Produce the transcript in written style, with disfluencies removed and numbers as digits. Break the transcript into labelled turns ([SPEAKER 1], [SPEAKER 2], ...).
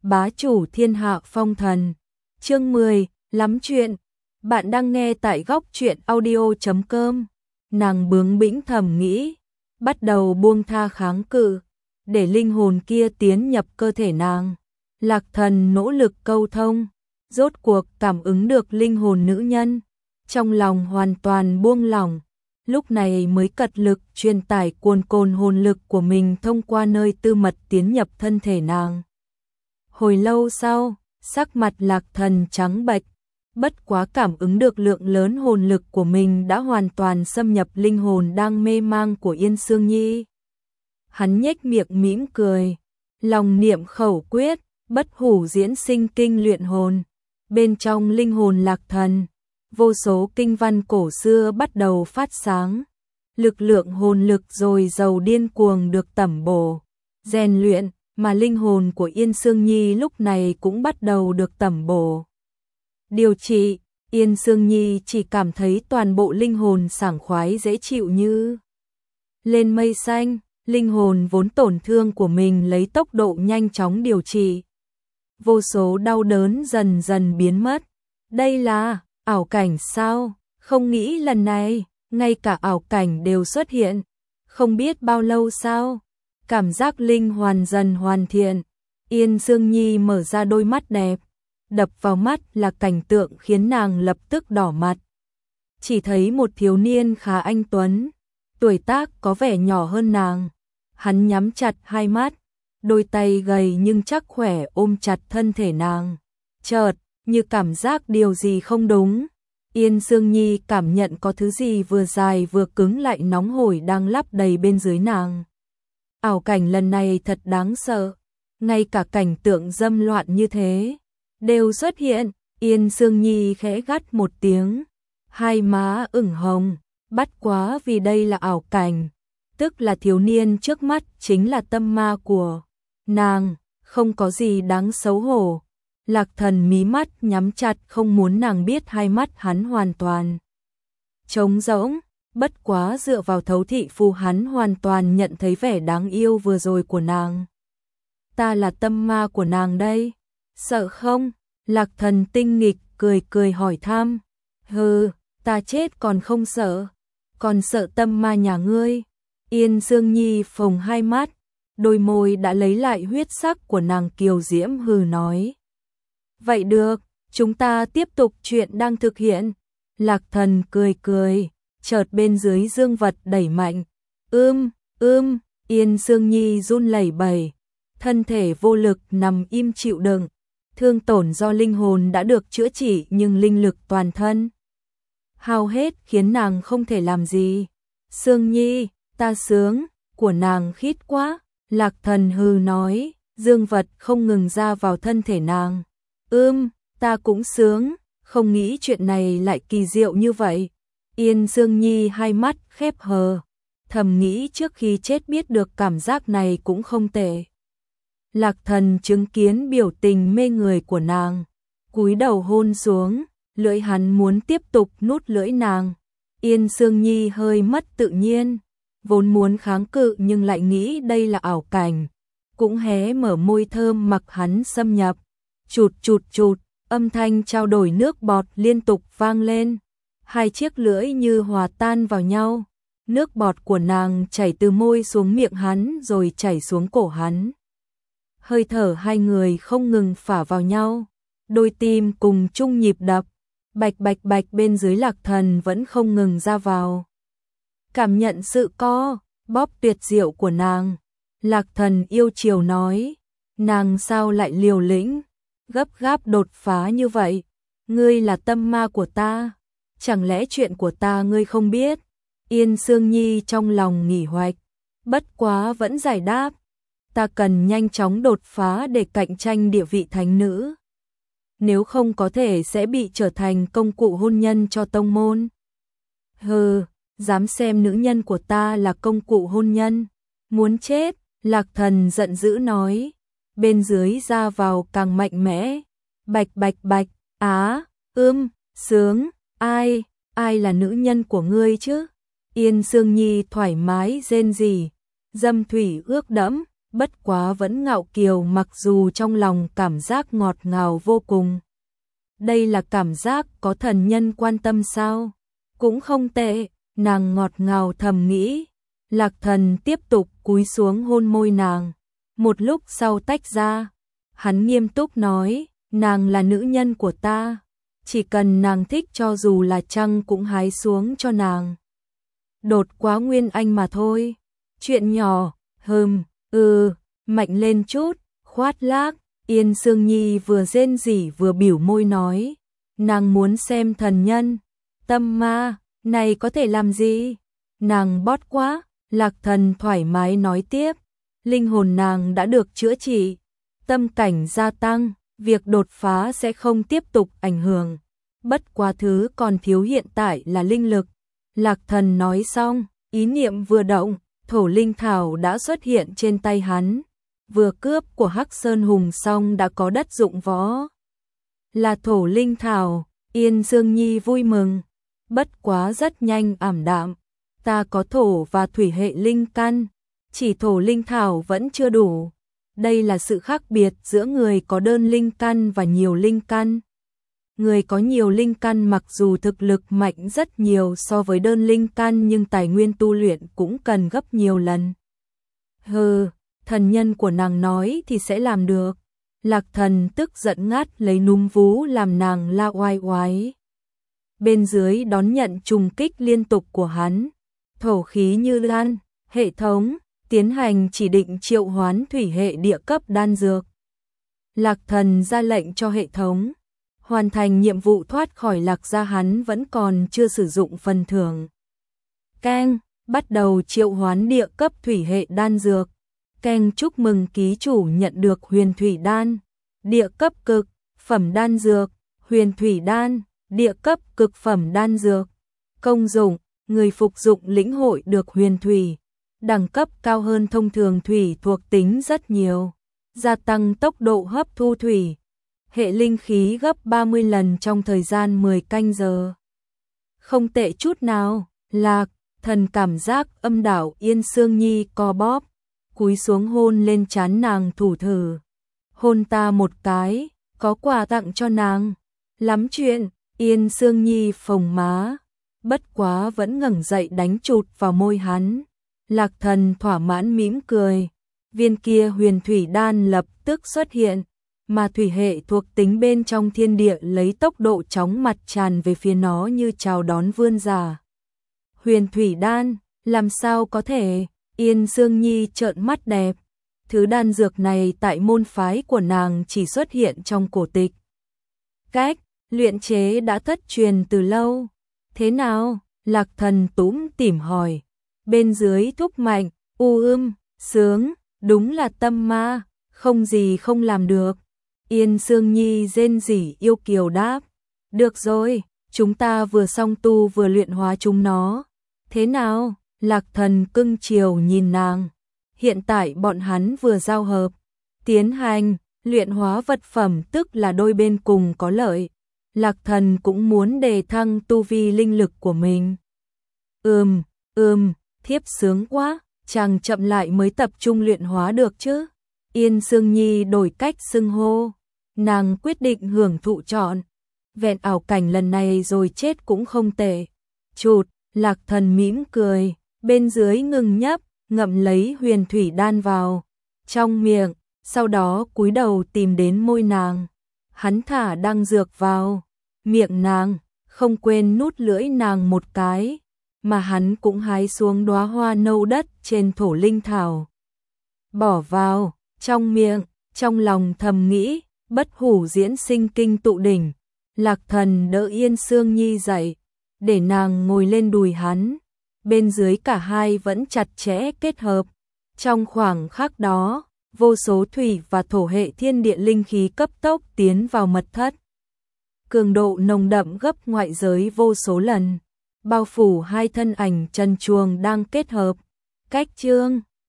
[SPEAKER 1] bá chủ thiên hạ phong thần. Chương 10, lắm chuyện. Bạn đang nghe tại góc truyện audio.com. Nàng bướng bĩnh thầm nghĩ, bắt đầu buông tha kháng cự, để linh hồn kia tiến nhập cơ thể nàng. Lạc Thần nỗ lực câu thông, rốt cuộc cảm ứng được linh hồn nữ nhân, trong lòng hoàn toàn buông lỏng, lúc này mới cật lực truyền tải cuồn cồn hồn lực của mình thông qua nơi tư mật tiến nhập thân thể nàng. Hồi lâu sau, sắc mặt Lạc Thần trắng bệch, bất quá cảm ứng được lượng lớn hồn lực của mình đã hoàn toàn xâm nhập linh hồn đang mê mang của Yên Sương Nhi. Hắn nhếch miệng mỉm cười, lòng niệm khẩu quyết, bất hủ diễn sinh kinh luyện hồn. Bên trong linh hồn Lạc Thần, vô số kinh văn cổ xưa bắt đầu phát sáng. Lực lượng hồn lực dồi dào điên cuồng được tẩm bổ, rèn luyện, mà linh hồn của Yên Sương Nhi lúc này cũng bắt đầu được tẩm bổ. Điều trị, Yên Sương Nhi chỉ cảm thấy toàn bộ linh hồn sảng khoái dễ chịu như lên mây xanh, linh hồn vốn tổn thương của mình lấy tốc độ nhanh chóng điều trị. Vô số đau đớn dần dần biến mất. Đây là ảo cảnh sao? Không nghĩ lần này, ngay cả ảo cảnh đều xuất hiện. Không biết bao lâu sau, cảm giác linh hoàn dần hoàn thiện. Yên Sương Nhi mở ra đôi mắt đẹp, đập vào mắt là cảnh tượng khiến nàng lập tức đỏ mặt. Chỉ thấy một thiếu niên khá anh tuấn, tuổi tác có vẻ nhỏ hơn nàng. Hắn nhắm chặt hai mắt, đôi tay gầy nhưng chắc khỏe ôm chặt thân thể nàng. Chợt, như cảm giác điều gì không đúng, Yên Sương Nhi cảm nhận có thứ gì vừa dài vừa cứng lại nóng hổi đang lắp đầy bên dưới nàng. Ảo cảnh lần này thật đáng sợ, ngay cả cảnh tượng dâm loạn như thế đều xuất hiện. Yên Sương Nhi khẽ gắt một tiếng, hai má ửng hồng, bắt quá vì đây là ảo cảnh, tức là thiếu niên trước mắt chính là tâm ma của nàng, không có gì đáng xấu hổ. Lạc Thần mí mắt nhắm chặt không muốn nàng biết hai mắt hắn hoàn toàn trống rỗng, bất quá dựa vào thấu thị phù hắn hoàn toàn nhận thấy vẻ đáng yêu vừa rồi của nàng. Ta là tâm ma của nàng đây, sợ không? Lạc Thần tinh nghịch cười cười hỏi thăm. Hừ, ta chết còn không sợ, còn sợ tâm ma nhà ngươi. Yên Sương Nhi phồng hai mắt, đôi môi đã lấy lại huyết sắc của nàng kiều diễm hừ nói. Vậy được, chúng ta tiếp tục chuyện đang thực hiện. Lạc Thần cười cười, chợt bên dưới dương vật đẩy mạnh. Yên Sương Nhi run lẩy bẩy, thân thể vô lực nằm im chịu đựng. Thương tổn do linh hồn đã được chữa trị nhưng linh lực toàn thân hao hết khiến nàng không thể làm gì. Sương Nhi, ta sướng, của nàng khít quá. Lạc Thần hừ nói, dương vật không ngừng ra vào thân thể nàng. Ta cũng sướng, không nghĩ chuyện này lại kỳ diệu như vậy. Yên Sương Nhi hai mắt khép hờ, thầm nghĩ trước khi chết biết được cảm giác này cũng không tệ. Lạc Thần chứng kiến biểu tình mê người của nàng, cúi đầu hôn xuống, lưỡi hắn muốn tiếp tục nuốt lưỡi nàng. Yên Sương Nhi hơi mất tự nhiên, vốn muốn kháng cự nhưng lại nghĩ đây là ảo cảnh, cũng hé mở môi thơm mặc hắn xâm nhập. Chụt chụt chụt, âm thanh trao đổi nước bọt liên tục vang lên, hai chiếc lưỡi như hòa tan vào nhau. Nước bọt của nàng chảy từ môi xuống miệng hắn rồi chảy xuống cổ hắn. Hơi thở hai người không ngừng phả vào nhau, đôi tim cùng chung nhịp đập, bạch bạch bạch bên dưới Lạc Thần vẫn không ngừng ra vào. Cảm nhận sự co bóp tuyệt diệu của nàng, Lạc Thần yêu chiều nói, nàng sao lại liều lĩnh, gấp gáp đột phá như vậy, ngươi là tâm ma của ta, chẳng lẽ chuyện của ta ngươi không biết? Yên Sương Nhi trong lòng nghỉ hoạch, bất quá vẫn giải đáp, ta cần nhanh chóng đột phá để cạnh tranh địa vị thánh nữ. Nếu không có thể sẽ bị trở thành công cụ hôn nhân cho tông môn. Hừ, dám xem nữ nhân của ta là công cụ hôn nhân, muốn chết. Lạc Thần giận dữ nói, bên dưới ra vào càng mạnh mẽ. Bạch bạch bạch, sướng, ai là nữ nhân của ngươi chứ? Yên Sương Nhi thoải mái rên rỉ, dâm thủy ước đẫm, bất quá vẫn ngạo kiều mặc dù trong lòng cảm giác ngọt ngào vô cùng. Đây là cảm giác có thần nhân quan tâm sao? Cũng không tệ, nàng ngọt ngào thầm nghĩ. Lạc Thần tiếp tục cúi xuống hôn môi nàng. Một lúc sau tách ra, hắn nghiêm túc nói, nàng là nữ nhân của ta. Chỉ cần nàng thích cho dù là trăng cũng hái xuống cho nàng. Đột quá nguyên anh mà thôi. Chuyện nhỏ, mạnh lên chút, khoát lác. Yên Sương Nhi vừa rên rỉ vừa biểu môi nói. Nàng muốn xem thần nhân. Tâm ma, này có thể làm gì? Nàng bót quá. Lạc Thần thoải mái nói tiếp. Linh hồn nàng đã được chữa trị. Tâm cảnh gia tăng. Việc đột phá sẽ không tiếp tục ảnh hưởng. Bất quá thứ còn thiếu hiện tại là linh lực. Lạc Thần nói xong, ý niệm vừa động, thổ linh thảo đã xuất hiện trên tay hắn. Vừa cướp của Hắc Sơn Hùng xong đã có đất dụng võ. Là thổ linh thảo, Yên Sương Nhi vui mừng. Bất quá rất nhanh ảm đạm. Ta có thổ và thủy hệ linh căn, chỉ thổ linh thảo vẫn chưa đủ. Đây là sự khác biệt giữa người có đơn linh căn và nhiều linh căn. Người có nhiều linh căn mặc dù thực lực mạnh rất nhiều so với đơn linh căn nhưng tài nguyên tu luyện cũng cần gấp nhiều lần. Thần nhân của nàng nói thì sẽ làm được. Lạc Thần tức giận ngắt lấy núm vú làm nàng la oai oái. Bên dưới đón nhận trùng kích liên tục của hắn. Thổ khí như lan, hệ thống, tiến hành chỉ định triệu hoán thủy hệ địa cấp đan dược. Lạc Thần ra lệnh cho hệ thống. Hoàn thành nhiệm vụ thoát khỏi Lạc gia hắn vẫn còn chưa sử dụng phần thưởng. Keng, bắt đầu triệu hoán địa cấp thủy hệ đan dược. Keng chúc mừng ký chủ nhận được huyền thủy đan. Địa cấp cực, phẩm đan dược, huyền thủy đan, địa cấp cực phẩm đan dược. Công dụng, người phục dụng lĩnh hội được huyền thủy. Đẳng cấp cao hơn thông thường thủy thuộc tính rất nhiều. Gia tăng tốc độ hấp thu thủy. Hệ linh khí gấp 30 lần trong thời gian 10 canh giờ. Không tệ chút nào. Lạc Thần cảm giác âm đảo Yên Sương Nhi co bóp, cúi xuống hôn lên trán nàng thủ thử. Hôn ta một cái, có quà tặng cho nàng. Lắm chuyện, Yên Sương Nhi phồng má, bất quá vẫn ngẩng dậy đánh chụt vào môi hắn. Lạc Thần thỏa mãn mỉm cười. Viên kia huyền thủy đan lập tức xuất hiện, mà thủy hệ thuộc tính bên trong thiên địa lấy tốc độ chóng mặt tràn về phía nó như chào đón vươn ra. Huyền thủy đan, làm sao có thể? Yên Sương Nhi trợn mắt đẹp. Thứ đan dược này tại môn phái của nàng chỉ xuất hiện trong cổ tịch. Cách luyện chế đã thất truyền từ lâu. Thế nào? Lạc Thần túm tỉm hỏi. Bên dưới thúc mạnh, sướng, đúng là tâm ma, không gì không làm được. Yên Sương Nhi rên rỉ yêu kiều đáp. Được rồi, chúng ta vừa song tu vừa luyện hóa chúng nó. Thế nào? Lạc Thần cưng chiều nhìn nàng. Hiện tại bọn hắn vừa giao hợp, tiến hành luyện hóa vật phẩm tức là đôi bên cùng có lợi. Lạc Thần cũng muốn đề thăng tu vi linh lực của mình. Thiếp sướng quá, chàng chậm lại mới tập trung luyện hóa được chứ. Yên Sương Nhi đổi cách xưng hô. Nàng quyết định hưởng thụ trọn vẹn ảo cảnh lần này rồi chết cũng không tệ. Chụt, Lạc Thần mỉm cười, bên dưới ngừng nhấp, ngậm lấy huyền thủy đan vào trong miệng, sau đó cúi đầu tìm đến môi nàng. Hắn thả đan dược vào miệng nàng, không quên nút lưỡi nàng một cái, mà hắn cũng hái xuống đóa hoa nâu đất trên thổ linh thảo. Bỏ vào trong miệng, trong lòng thầm nghĩ, bất hủ diễn sinh kinh tụ đỉnh. Lạc Thần đỡ Yên Sương Nhi dậy, để nàng ngồi lên đùi hắn. Bên dưới cả hai vẫn chặt chẽ kết hợp. Trong khoảng khắc đó, vô số thủy và thổ hệ thiên địa linh khí cấp tốc tiến vào mật thất. Cường độ nồng đậm gấp ngoại giới vô số lần, bao phủ hai thân ảnh trần truồng đang kết hợp. Cách chương